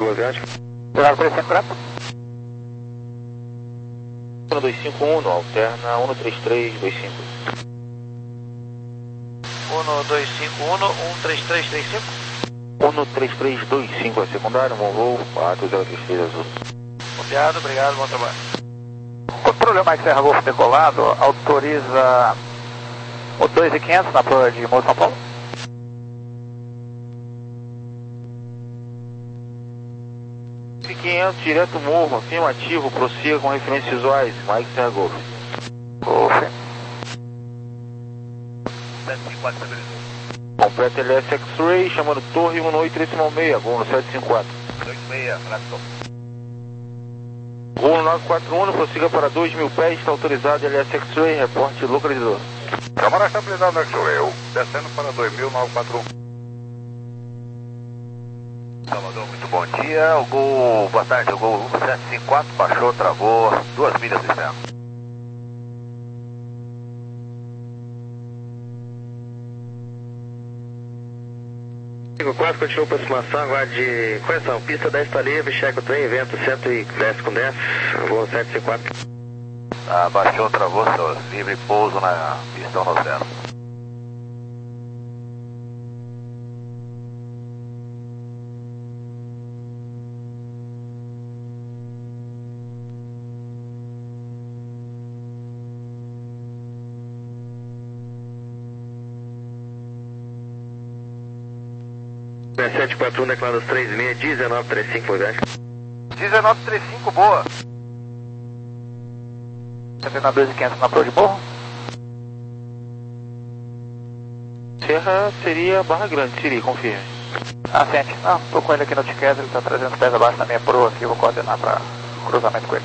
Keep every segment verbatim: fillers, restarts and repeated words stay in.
Boa viagem. Obrigado por esse prato. um dois cinco um, alterna um três três dois cinco. um dois cinco um, um três três três cinco. um três três dois cinco é secundário, bom voo, quatro zero três três azul. Copiado, obrigado, bom trabalho. Controle Mike Serra Golf decolado, autoriza o dois mil e quinhentos na prova de Morro São Paulo. quinhentos, direto morro, afirmativo, prossiga com referências visuais, Mike Serra Golf. Golf. Completa L S X-Ray, chamando torre um oito três seis, voo no sete cinco quatro. dois seis, fração. Voo nove quatro um, prossiga para dois mil pés, está autorizado L S X-Ray, reporte localizador. Câmara estabilizada no X-Ray, descendo para dois mil novecentos e quarenta e um. Salvador, muito bom dia. O Gol, boa tarde, o Gol sete cinco quatro baixou, travou, duas milhas do externo. cinco quatro, continua aproximação, aguarde correção, pista dez está livre, checa o trem, vento cento e dez com dez, voo sete cinco quatro. Ah, baixou, travou, senhor. Livre pouso na pistão no zero. sete quatro um, declarados três seis, dezenove trinta e cinco, lugar. dezenove trinta e cinco, boa. Tá vendo a dois mil e quinhentos na prova de morro? Serra seria Barra Grande, Siri, confirme. Ah, sente. Não, tô com ele aqui no ticket, ele tá trezentos pés abaixo da minha proa aqui, eu vou coordenar para cruzamento com ele.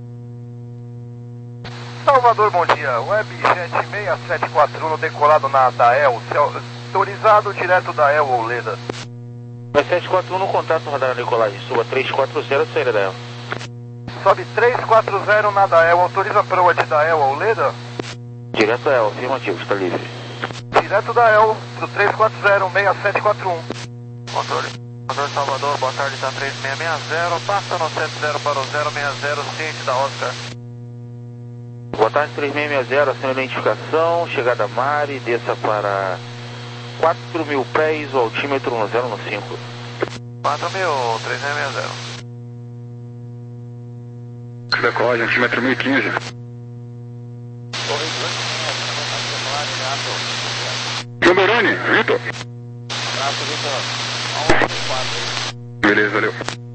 Salvador, bom dia. Webjet seis sete quatro um decolado na Dael, autorizado direto da El ou Leda. Vai sete quatro um no contato no radar Nicolai, suba três quatro zero, saída dela. Sobe três quatro zero na Dael, autoriza a proa de Dael ou Leda? Direto a El, afirmativo, está livre. Direto da El, pro três quatro zero, seis sete quatro um. Controle. Controle Salvador, boa tarde, tá três seis seis zero, passa no sete zero para o zero seis zero, ciente da Oscar. Boa tarde, três seis seis zero, assina a identificação, chegada Mari, desça para quatro mil pés, o altímetro no zero cinco. quatro mil, três seis seis zero. Decolagem, altímetro mil e quinze. Gamberoni, Vitor. Abraço, Vitor. Beleza, valeu.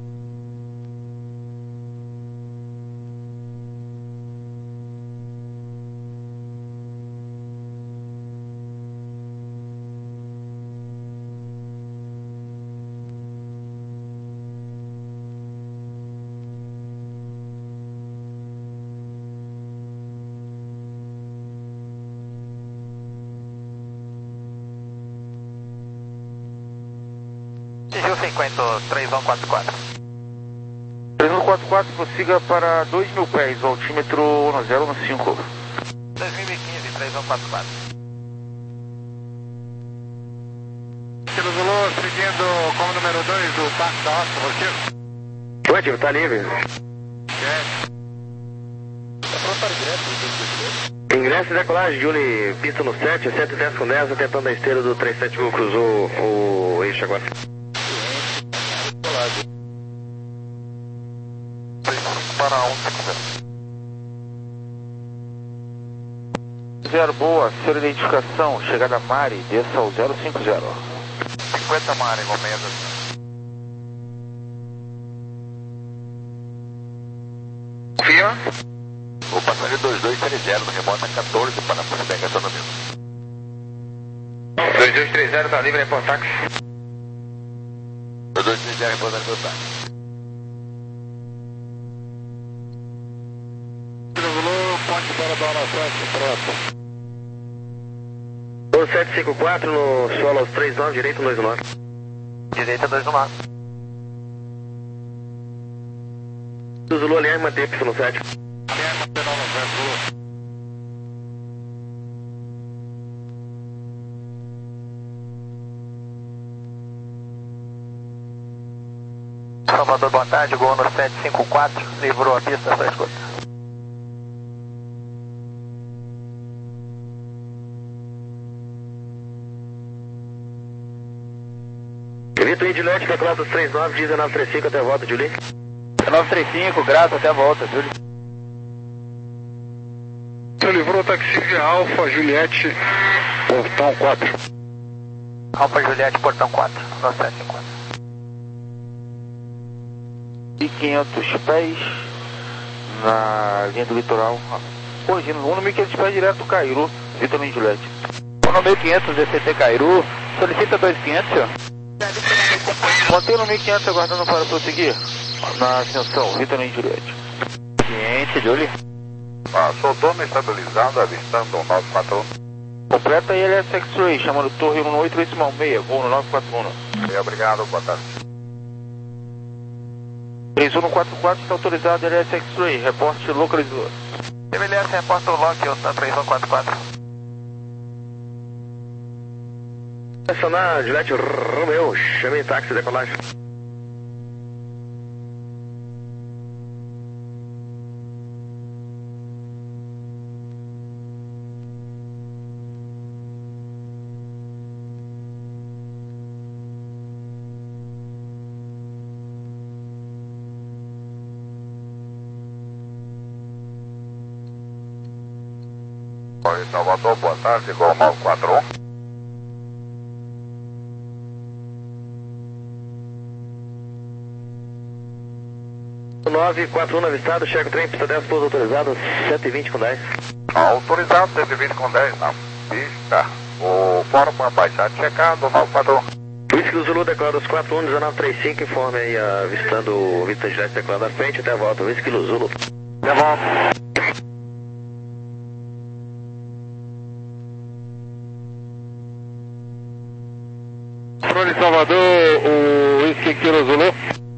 Sigil cinquenta, três um quatro quatro. três um quatro quatro, prossiga para dois mil pés, o altímetro no zero cinco. dois mil e quinze, três um quatro quatro. Kilo Zulu, seguindo como número dois do táxi da Oscar, você? Ótimo, tá livre. Ingresso e decolagem, Julie, pista no sete, cento e dez com dez, tentando a esteira do três sete um, cruzou o eixo agora. Para um cinco Zero, boa, ser identificação, chegada Mari, desça ao zero cinco zero. cinquenta Mari, encomenda. Confia? Vou passar de dois dois três zero, remota quatorze para a pegação do meu. dois dois três zero, tá livre, reporta táxi. dois dois três zero, reportando meu táxi. Ponte para Dona sete, pronto. O sete cinco quatro no solo aos três nove, direito dois nove. Direita dois nove. O Zulu aliás, mantém pista no sete. Salvador, boa tarde, Gol no sete cinco quatro, livrou a pista, só escuta. Vitor Indilete, calculado dos três nove, dezenove trinta e cinco, até a volta, Julie. dezenove trinta e cinco, graça, até a volta, Julie. Livrou taxi de Alfa, Juliette, portão quatro. Alfa Juliette, portão quatro, no sete cinco quatro. E quinhentos pés na linha do litoral. Corrigindo, um no mil e quinhentos pés direto do Cairu, Vitor Indilete. um no mil e quinhentos, D C T Cairu, solicita dois mil e quinhentos, senhor. Mantém no mil e quinhentos aguardando para prosseguir na ascensão, Vitor Indilete. Cliente, Julie. Ah, Sodoma estabilizado, avistando um nove quatro um. Completa I L S X-Ray, chamando Torre um oito decimal seis, voo no nove quatro um. Bem, obrigado, boa tarde. três um quatro quatro está autorizado I L S X-Ray, reporte localizador. T V L S, reporta o lock, tá três um quatro quatro. Estacionar, Juliette Romeo, chame táxi, decolagem. Oi, Salvador, boa tarde, Gol nove quatro um. nove quatro um no avistado, checa o trem, pista dez, pouso autorizado, cento e vinte com dez. Autorizado, cento e vinte com dez na pista. O forma baixar checado, nove quatro um. Whisky do Zulu, decola dos quatro um, dezenove trinta e cinco, informe aí, avistando o Vitor Indilete, decolando à frente, até a volta. Whisky do Zulu. Até a volta. Controle Salvador, o Whisky Kilo Zulu.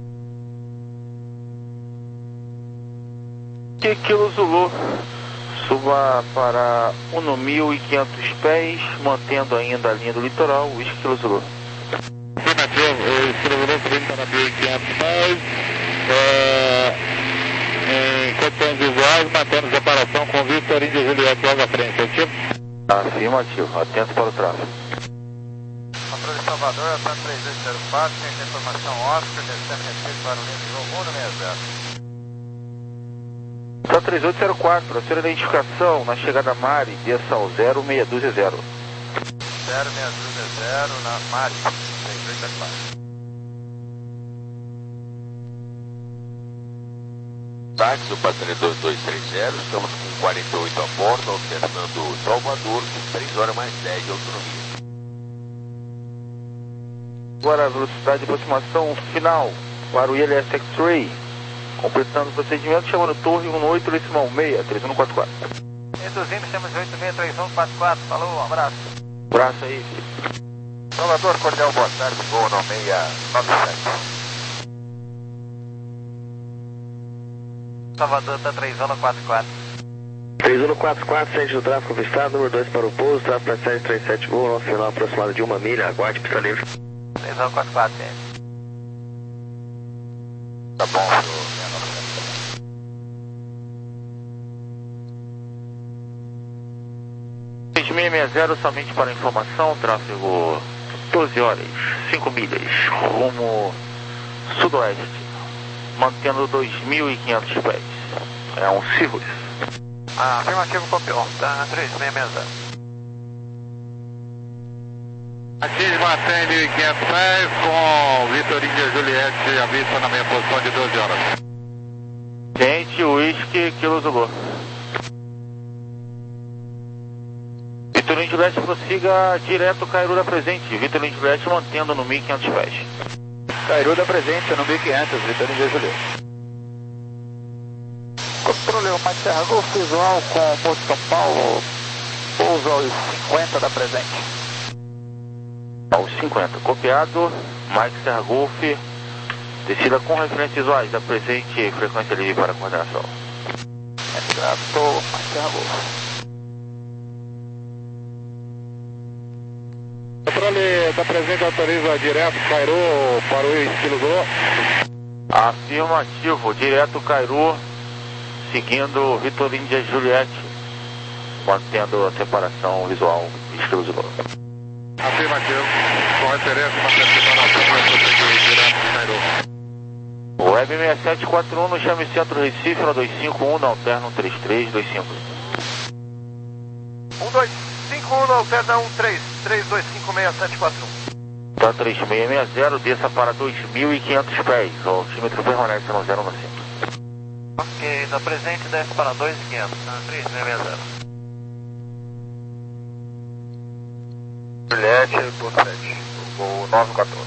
Que Kilo Zulu, suba para um no mil e quinhentos pés, mantendo ainda a linha do litoral, Whisky Kilo Zulu. Afirmativo, o Whisky Zulu subindo para mil e quinhentos pés, é, em condições visuais, mantendo separação com Vitor Índio e Juliette logo à frente, ativo? Afirmativo, atento para o tráfego. Controle Salvador, Alfa três dois zero quatro, tem informação Oscar, descendo respeito para o linha de voo um no sessenta. Só três oito zero quatro, a sua identificação na chegada Mari, desça ao zero seis dois zero. zero seis dois zero na Mari, três dois zero quatro. Táxi, o Patrulha dois dois três zero, estamos com quarenta e oito a bordo, alternando Salvador, com três horas mais dez de autonomia. Agora a velocidade de aproximação final para o I L S X-Ray, completando o procedimento, chamando Torre um oito decimal seis, três um quatro quatro. Reduzindo, chama de oito seis três um quatro quatro, falou, um abraço. Abraço aí. Salvador, cordial, boa tarde, Gol no seis nove sete. Salvador, tá três um quatro quatro. três um quatro quatro, sente do tráfego avistado, número dois para o pouso, tráfego para sete três sete, voo, nosso final aproximado de uma milha, aguarde pista livre. três um quatro quatro, é. Tá bom, senhor. seis seis seis zero, somente para informação, tráfego doze horas, cinco milhas, rumo sudoeste, mantendo dois mil e quinhentos pés. É um Cirrus. Ah, afirmativo, copiou, tá três seis seis zero. Aqui mantém mil e quinhentos pés com Vitor Índio e Juliette à vista na minha posição de doze horas. Gente, Whisky, Kilo Zulu. Vitor Índio Juliette prossiga direto Cairu da Presente. Vitor Índio Juliette mantendo no mil e quinhentos pés. Cairu da Presente no mil e quinhentos, Vitor Índio Juliette. Controle o Mike Serra Golf, visual com o Porto São Paulo, pouso aos cinquenta da Presente. Aos cinquenta, copiado, Mike Serra Golf, descida com referências visuais da Presente, frequência livre para coordenação. Exato, Mike Serra Golf. Controle da Presente autoriza direto Cairu para o estilo Zulu. Afirmativo, direto Cairu, seguindo Vitor Índia Juliette, mantendo a separação visual exclusiva. Afirmativo, com referência, mantendo a separação, vai prosseguir direto de Cairu. Web seis sete quatro um no Chame Centro Recife, no dois cinco um, na Alterno três três dois cinco. um dois cinco um, na Alterno um três três dois cinco seis sete quatro um. Tá três seis seis zero, desça para dois mil e quinhentos pés, o altímetro permanece no zero no cinco. Ok, da presente desce para dois mil e quinhentos, tá? três seis seis zero. Juliette, por sete, voo nove quatorze.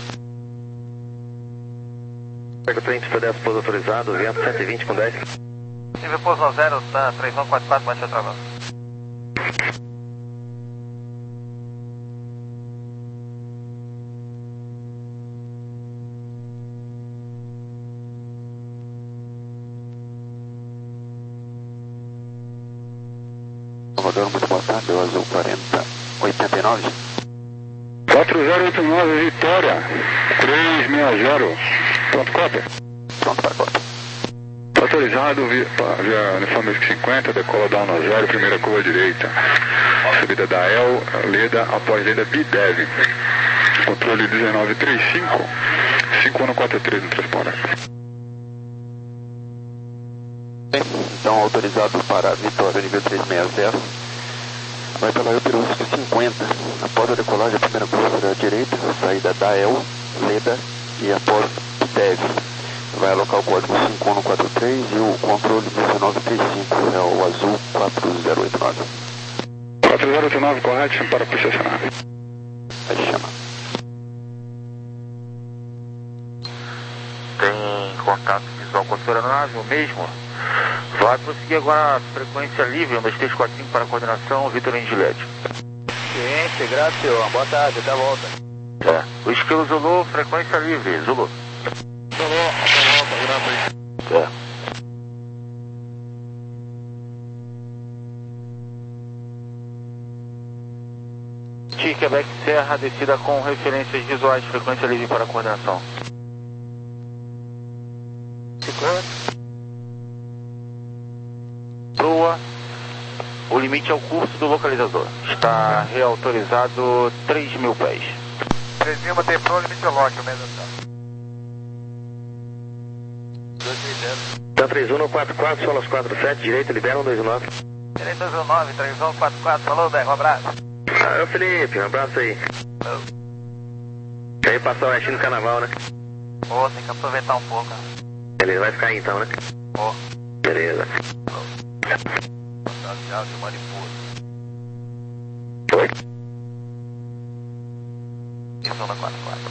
Pega o trem, pista dez, pouso autorizado, vento cento e vinte com dez. Nível pouso no zero, tá? três um quatro quatro, baixa travando. Salvador, muito boa tarde, o Azul quarenta oitenta e nove. quatro zero oito nove, Vitória, três seis zero, pronto, cópia. Pronto para cópia. Autorizado via, via uniforme cinquenta, decola down no zero, primeira curva direita. Subida da El, Leda, após Leda, Bidev. Controle dezenove trinta e cinco, cinco um quatro três no transponder. Então, autorizado para Vitória, nível três seis zero. Vai pela Euperusco cinquenta. Após a decolagem, a primeira curva à direita, saída da El, Leda e após Dev. Vai alocar o código cinco um quatro três e o controle dezenove trinta e cinco é o Azul quatro zero oito nove. quatro zero oito nove, correto, para posicionar. Pode chamar. Tem contato visual com a sua aeronave, o mesmo? Vai prosseguir agora a frequência livre, um dois três quatro cinco para a coordenação, Vitor Índia Juliette. Ciência, graças, boa tarde, até a volta. É. O Esquilo Zulu, frequência livre, Zulu. Zulu, até a volta, graças. É. T Quebec Serra, descida com referências visuais, frequência livre para a coordenação. Ficou? Proa, o limite é o curso do localizador. Está reautorizado três mil pés. três mil, tem pro limite lock, o mesmo tá. dois três zero. Tá três um quatro quatro, solas quatro sete, direita, libera um dois nove. Direita dois um nove, três um quatro quatro, falou, Dé, um abraço. Ah, ô Felipe, um abraço aí. Quer ir passar o restinho no carnaval, né? Pô, tem que aproveitar um pouco, né? Ele vai ficar aí então, né? Pô. Beleza. Tchau, de Mariposa. Oi? Isso na quatro quatro.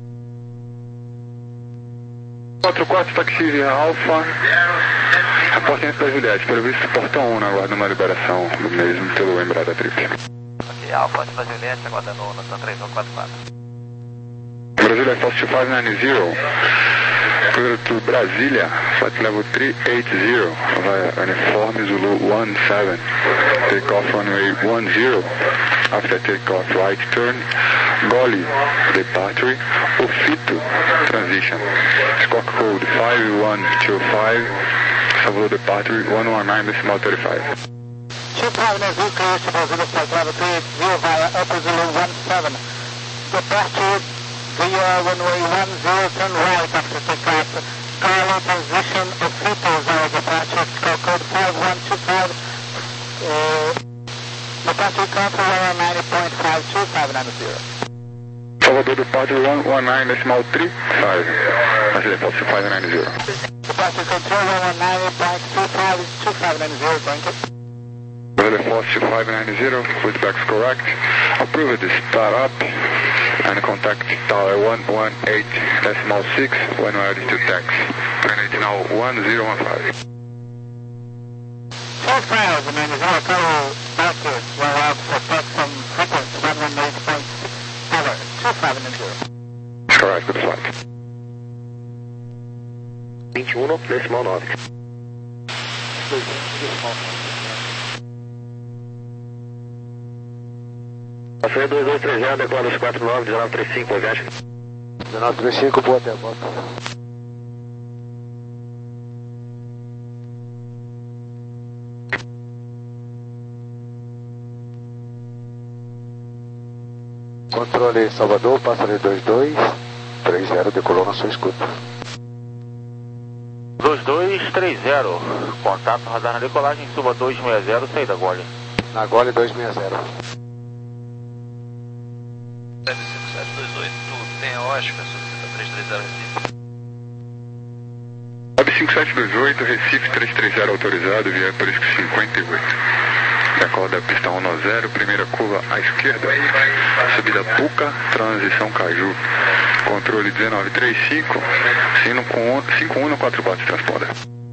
quatro quatro, taxi via Alfa. Reportante da Juliette, pelo visto, portão um, aguarda uma liberação do mesmo pelo Embraer Trip. Ok, Alfa, antes da Juliette, aguardando na São três um quatro quatro. Brasília, Fox two five nine zero. Clear to Brasília, flight level three eight zero, via uniforme Zulu one seven. Takeoff runway one zero. After takeoff, right turn. Goli, departure. Ofito, transition. Squawk code five one two five. Salvador departure one one nine decimal thirty-five. two five nine zero, clear to Brasília, flight level three eight zero via Upper Zulu one seven. Departure via runway one zero, turn right after takeoff. Goli, transition, Ofito via departure, squawk code five one two five. Uh, departure control one one nine point five two five nine zero. Salvador departure one one nine decimal three five. Brasília, Fox two five nine zero. Departure control one one nine point two five two five nine zero, thank you. Brasília, Fox two five nine zero, feedback is correct. Approved the start up and contact tower one one eight decimal six when ready to tax. And it's now one zero one five. Four files, and then there's all color backwards, where I'll support some frequency one one eight point six over two five nine zero. Correct, good flight. vinte e um, decimal nove. Passei dois dois três zero, decola dos quatro nove, dezenove trinta e cinco, boa viagem. dezenove trinta e cinco, boa até a volta. Controle Salvador, Passageiro dois dois três zero, decolou na sua escuta. dois dois três zero, contato radar na decolagem, suba dois seis zero, saída Gole. Na Gole dois seis zero. cinco sete dois oito, tem a Oscar, solicita três três zero Recife. Web cinco sete dois oito, Recife três três zero autorizado, via Prisco cinquenta e oito. Decola da pista um zero, primeira curva à esquerda, subida Puca, transição Caju. Controle dezenove trinta e cinco, sino com cinco um no quatro quatro, transponder.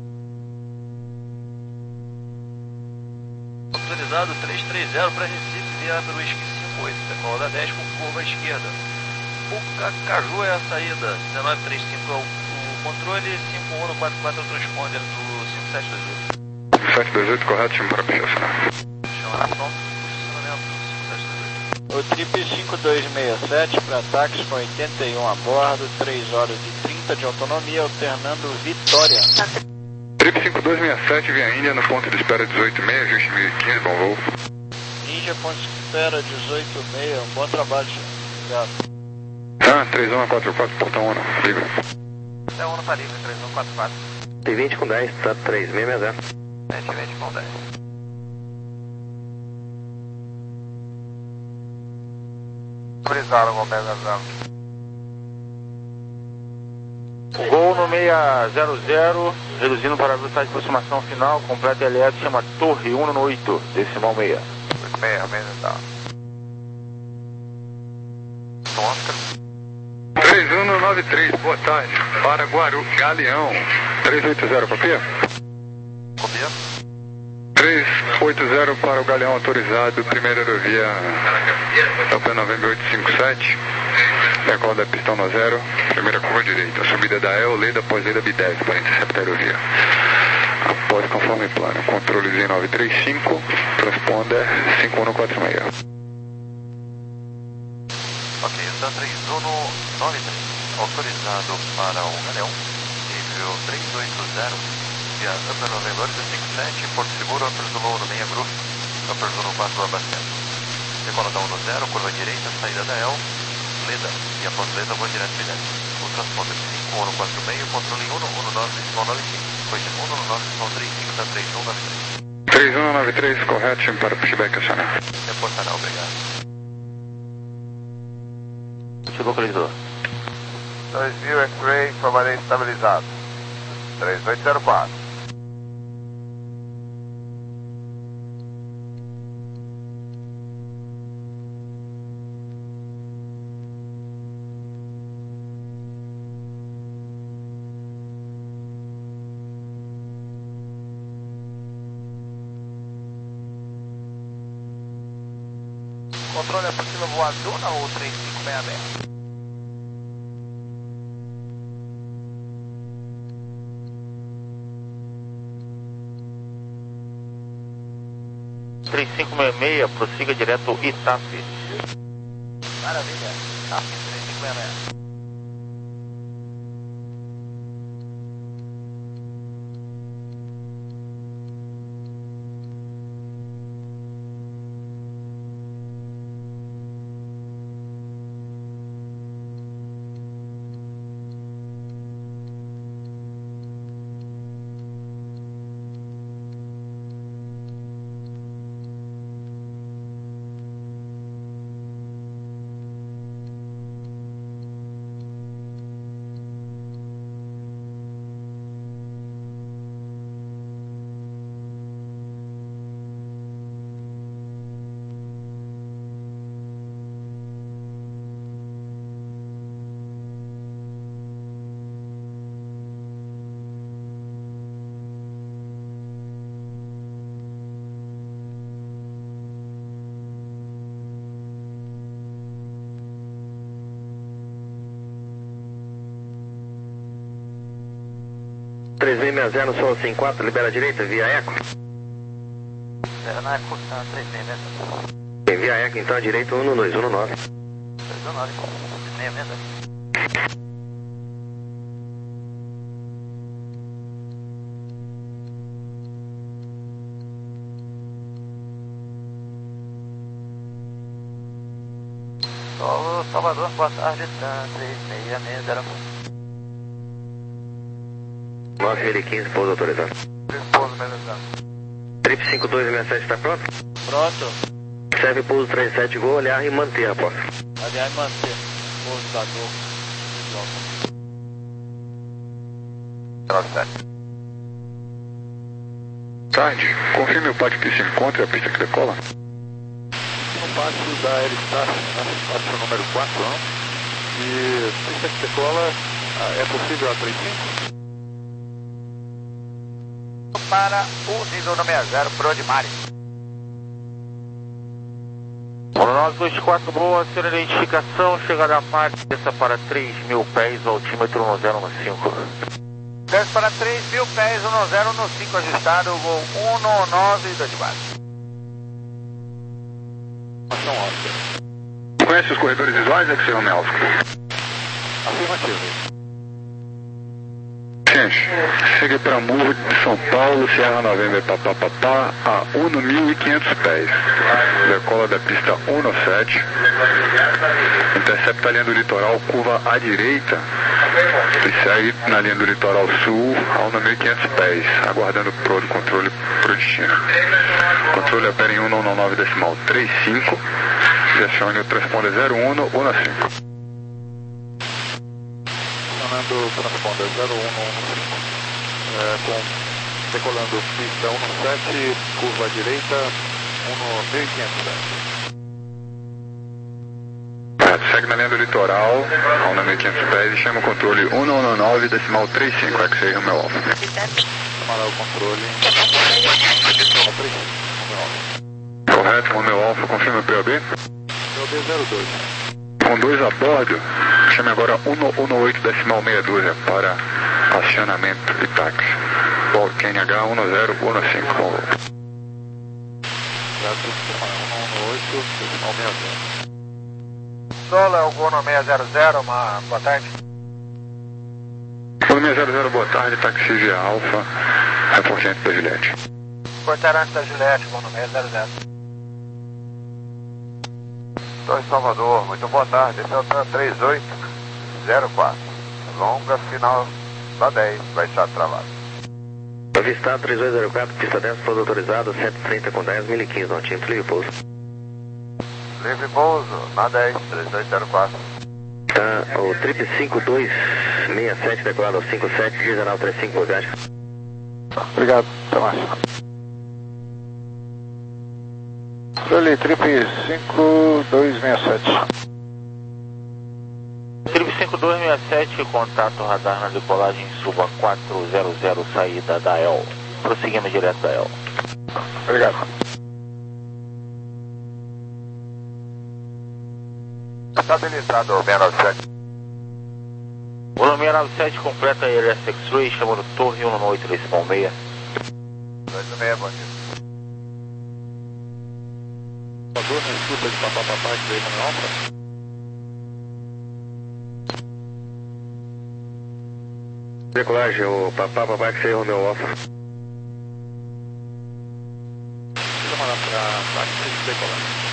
Autorizado três três zero para Recife, via Prisco cinquenta e oito, decola da dez com curva à esquerda. Puca, Caju é a saída, dezenove trinta e cinco é o, o controle, cinco um no quatro quatro é o transponder do cinco sete dois oito. cinco sete dois oito, correto, chama para estacionar. Chama na pronto, posicionamento do cinco sete dois oito. O Trip cinco dois seis sete para táxi com oitenta e um a bordo, três horas e trinta de autonomia, alternando Vitória. Trip cinco dois seis sete, via Índia, no ponto de espera dezoito seis, ajuste mil e quinze, bom voo. Índia, ponto de espera dezoito seis, um bom trabalho, senhor. Obrigado. Ah, três um quatro quatro, portão um, livre. Até um tá livre, três um quatro quatro. T vinte com dez, tá três seis seis zero. sete vinte com dez. Autorizaram o Omega Zero. Gol no seis zero zero, reduzindo para a velocidade de aproximação final, completa L S, chama Torre um no oito, decimal seis. oito seis, meia, tá. Oscar. três um nove três, boa tarde, para Guaru, Galeão, três oito zero, copia? Copia. três oito zero para o Galeão autorizado, primeira aerovia Delta November oito cinco sete, decola da pista um zero, primeira curva direita, subida da E L, leda após leda B dez para interceptar a aerovia. Após conforme plano, controle dezenove trinta e cinco, transponder cinco um quatro seis. Ok, está três um nove três, autorizado para o Galeão, nível três oito zero, via Upper November oito cinco sete, Porto Seguro, Upper Zulu no meia Gru, Upper Zulu quatro abastecendo. Decola da um zero, curva direita, saída da E L, leda, e após leda, vou direto de dez. O transponder cinco um quatro seis, controle um um nove nove cinco, depois de um um nove três cinco, está três um nove três. três um nove três, correto, chame para pushback acionar. Reportará, obrigado. Localizou. dois mil X-Ray, formarei estabilizado. três oito zero quatro. Controle é possível voar Duna ou três cinco seis seis? três cinco seis seis, prossiga direto Itape. Maravilha. Itape três cinco seis seis. três seis seis zero, Solo cinquenta e quatro, libera a direita, via Eco. Libera na Eco, tá três seis seis zero. Tem via Eco, então, a direita um dois um nove. três um nove, seis seis seis zero. Solo Salvador, boa tarde, tá três seis seis zero. nove mil e quinze, pouso autorizado. Pouso autorizado. Trip cinco dois seis sete está pronto? Pronto. Serve pouso trinta e sete, vou olhar e manter a posse. Aliás, manter. Pouso da dor. Tarde, confirme o pátio que se encontra e a pista que decola. No pátio da Aerostácio, pátio número quatro, não? E pista que decola, é possível a trinta e cinco? Para o nível número zero, Pro de Mari. nove dois quatro, boa, senhor, identificação, chegada a Mari, desça para três mil pés, altímetro um zero um cinco. Desce para três mil pés, um zero um cinco, ajustado, voo um nove dois quatro. Conhece os corredores visuais, é que você Romeu? Afirmativo. Gente, cheguei para Morro de São Paulo, Sierra November, papapá, a um mil e quinhentos pés. Decola da pista um sete, intercepta a linha do litoral, curva à direita e segue na linha do litoral sul a um mil e quinhentos pés, aguardando o Pro do controle para o destino. Controle opera em um nove nove decimal trinta e cinco, gestione o transponder zero um um cinco. Funcionando transponder zero um um cinco, é, com, decolando pista um sete, curva à direita, um mil e quinhentos pés. Segue na linha do litoral, a um mil e quinhentos pés, e chama o controle um nove nove decimal trinta e cinco, é que seja o meu alfa. Chamará o controle. Correto, o meu alfa, confirma o P O B? P O B zero dois. Com dois a bordo, chame agora um um oito decimal meia dúzia para acionamento e táxi. Bordo Q N H um zero um cinco, com voo. um um oito decimal meia dúzia. Solo é o Gono seis zero zero, uma boa tarde. Gono seis zero zero, boa tarde, táxi via Alfa, reportante da Juliette. Portarante da Juliette, Gono seis zero zero. Estou em Salvador, muito boa tarde, esse é o três oito zero quatro, longa final da dez, baixado travado. Avistado três oito zero quatro, pista dez, pouso autorizado, cento e trinta com dez, mil e quinze, não tinha livre pouso. Livre pouso, na dez, três oito zero quatro. Tá, o Trip cinco dois seis sete, decolado ao cinco sete, dezenove trinta e cinco, bagagem. Obrigado, até mais. Controle Trip cinco dois seis sete. Trip cinco dois seis sete, contato radar na decolagem, suba quatrocentos, saída da E L. Prosseguindo direto da E L. Obrigado. Estabilizado o seis nove sete. O seis nove sete completa a I L S X-Ray, chamando Torre um oito decimal seis. oito seis, bom dia. Salvador, na escuta de papapá que veio na alfa. Decolagem, o papá, papá, que seja o meu alfa. Chamará para táxi de decolagem.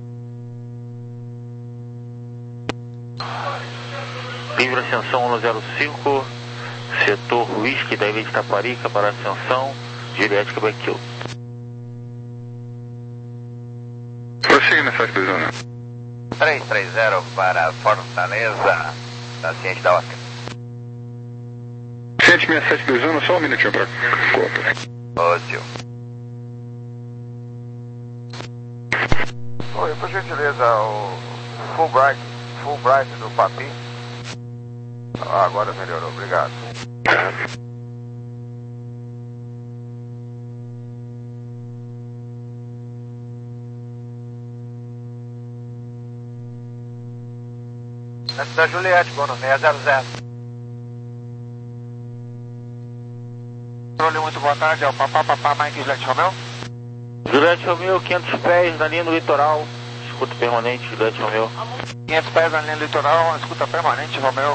Livre ascensão um zero cinco, setor Whisky da Ilha de Taparica para ascensão, Juliette Quebec Kill. Prossiga nessa zona. três três zero para Fortaleza, da ciente da Oscar. Ciente seis sete dois um, só um minutinho para conta. Ótimo. Oi, por gentileza, o Fulbright, Fulbright do Papi. Ah, agora melhorou, obrigado. Desce da Juliette, Gono seis zero zero. Controle, muito boa tarde, é o Papá Papá Mike Juliette Romeu. Juliette Romeu, quinhentos pés na linha do litoral, escuta permanente, Juliette Romeu. quinhentos pés na linha do litoral, escuta permanente, Romeu.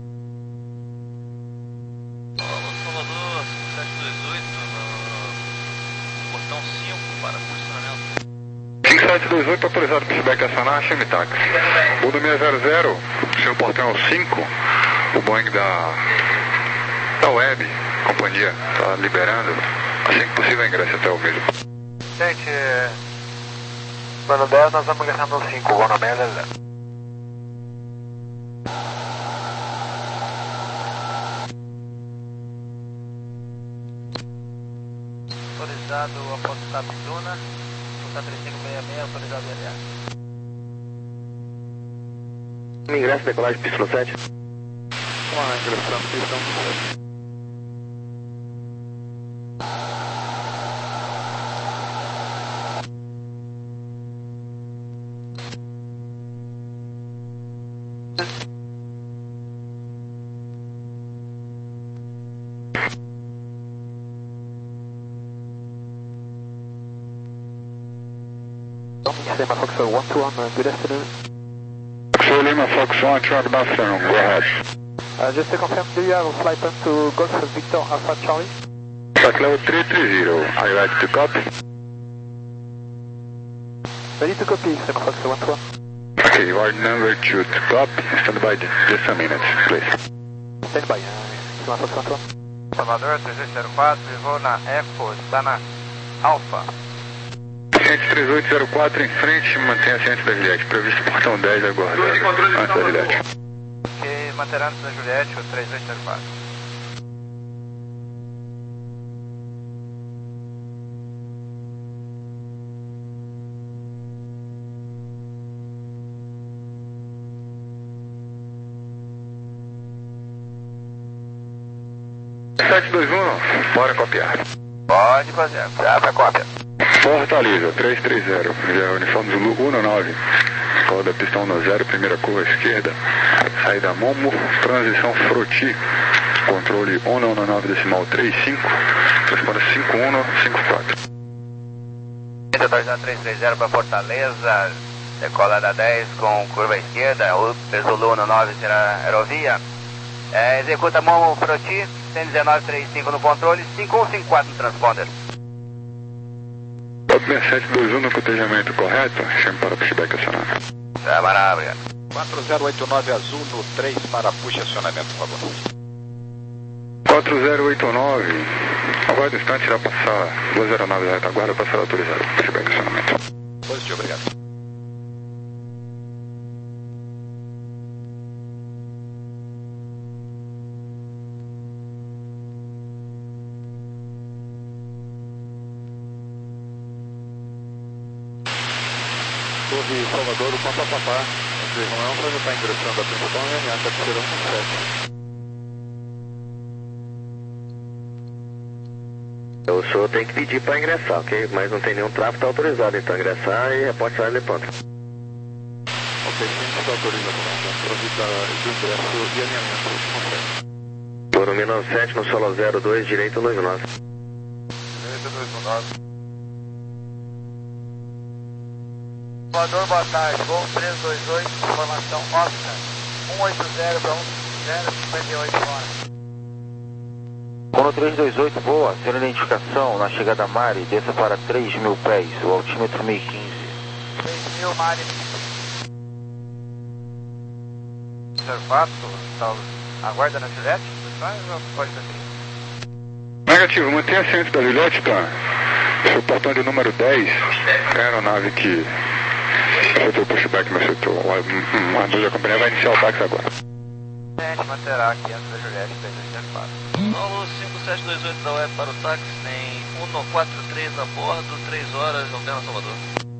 Salvador, sete dois oito, no portão cinco para posicionamento. cinco sete dois oito, autorizado pushback acionar, chame táxi. Mundo seis zero zero, seu portão é o cinco, o Boeing da, da Web, companhia, está liberando, assim que possível ingresse até o mesmo. Gente, plano dez, nós vamos ingressar no cinco, vou no seis zero zero. Autorizado a Foxtrot Duna, Foxtrot três cinco seis seis, autorizado L A. Ingresso, decolagem, pista no sete. Vamos lá, ingressando, pista no sete. Lima Fox one two one, good afternoon. So Lima Fox one two one, good afternoon, go ahead. Uh, just to confirm, do you have a flight plan to Golf Victor Alpha Charlie? Flight level three three zero, are you ready to copy? Ready to copy, Lima Fox one two one. Okay, you are number two to copy, stand by just a minute, please. Stand by, uh, Lima Fox one two one. Salvador três dois zero quatro, vou na Echo, está na Alpha. Ciente três oito zero quatro em frente, mantenha ciente da Juliette, previsto portão dez aguardado, antes da Juliette. Ok, manterá antes da Juliette, o três dois zero quatro. sete dois um, bora copiar. Pode fazer, já para cópia. Fortaleza, três três zero, já uniforme Zulu um nove, roda pistão no zero, primeira curva esquerda, saída Momo, transição Froti, controle um nove decimal três cinco, responda cinco um cinco quatro. dois três três zero para Fortaleza, decola da dez com curva esquerda, o Zulu um nove será aerovia, é, executa Momo Froti, cento e dezenove trinta e cinco no controle, cinco um cinco quatro no transponder. seis sete dois um no cotejamento correto, chame para pushback acionar. É, maravilha. quatro zero oito nove azul no três para push acionamento, por favor. quatro zero oito nove, aguarde um instante, irá passar duas zero nove da retaguarda, passará autorizado, pushback acionamento. Positivo, obrigado. Torre Salvador, o Papapá, André Romão, já está ingressando a principal e a terceira um sete. O senhor tem que pedir para ingressar, ok? Mas não tem nenhum tráfego, está autorizado então ingressar e reporte sair de ponta. Ok, sim, está autorizado, provida do ingresso e alinhamento um sete. Por mil novecentos e sete no solo zero dois, direito dois nove. Direito dois nove. Salvador, boa tarde, voo três dois oito, informação Oscar, um oito zero para um zero cinquenta e oito horas. Kono três dois oito, boa, sendo identificação na chegada Mari, desça para três mil pés, o altímetro mil e quinze. três mil, Mari. Observado, tá, aguarda na Juliette, ou pode preferir? Negativo, mantenha ciente da Juliette, tá? Seu portão de número dez, é a aeronave que efetuou o pushback no setor. A dúvida da companhia vai iniciar o táxi agora. A gente manterá aqui antes da Juliette, três dois zero quatro. Paulo cinco sete dois oito da Web para o táxi, tem um quatro três a bordo, três horas, Alberna Salvador.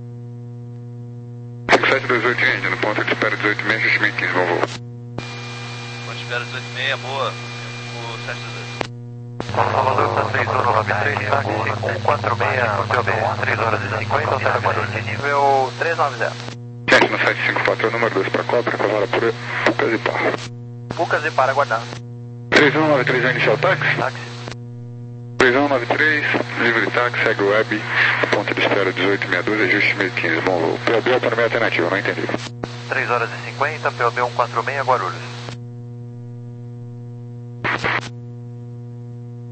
cinco sete dois oito ainda, no ponto de espera dezoito e meia, mil e quinze, bom voo. Ponto de espera dezoito e meia, boa, o sete dois oito. Salvador está três um nove três, táxi um quatro seis, hotel B, três horas e cinquenta, hotel Guarulhos, nível três nove zero. Gente, no sete cinco quatro, número dois para Cobra, cavalo por Pucas e Parra. Pucas e Parra, aguardando. três um nove três vai iniciar o táxi? Táxi. três um nove três, livre táxi, segue o web, ponto de espera dezoito e meia dúzia, ajuste mil e quinze, bom voo. P O B para minha alternativa, não entendi. três horas e cinquenta, P O B um quatro seis, Guarulhos.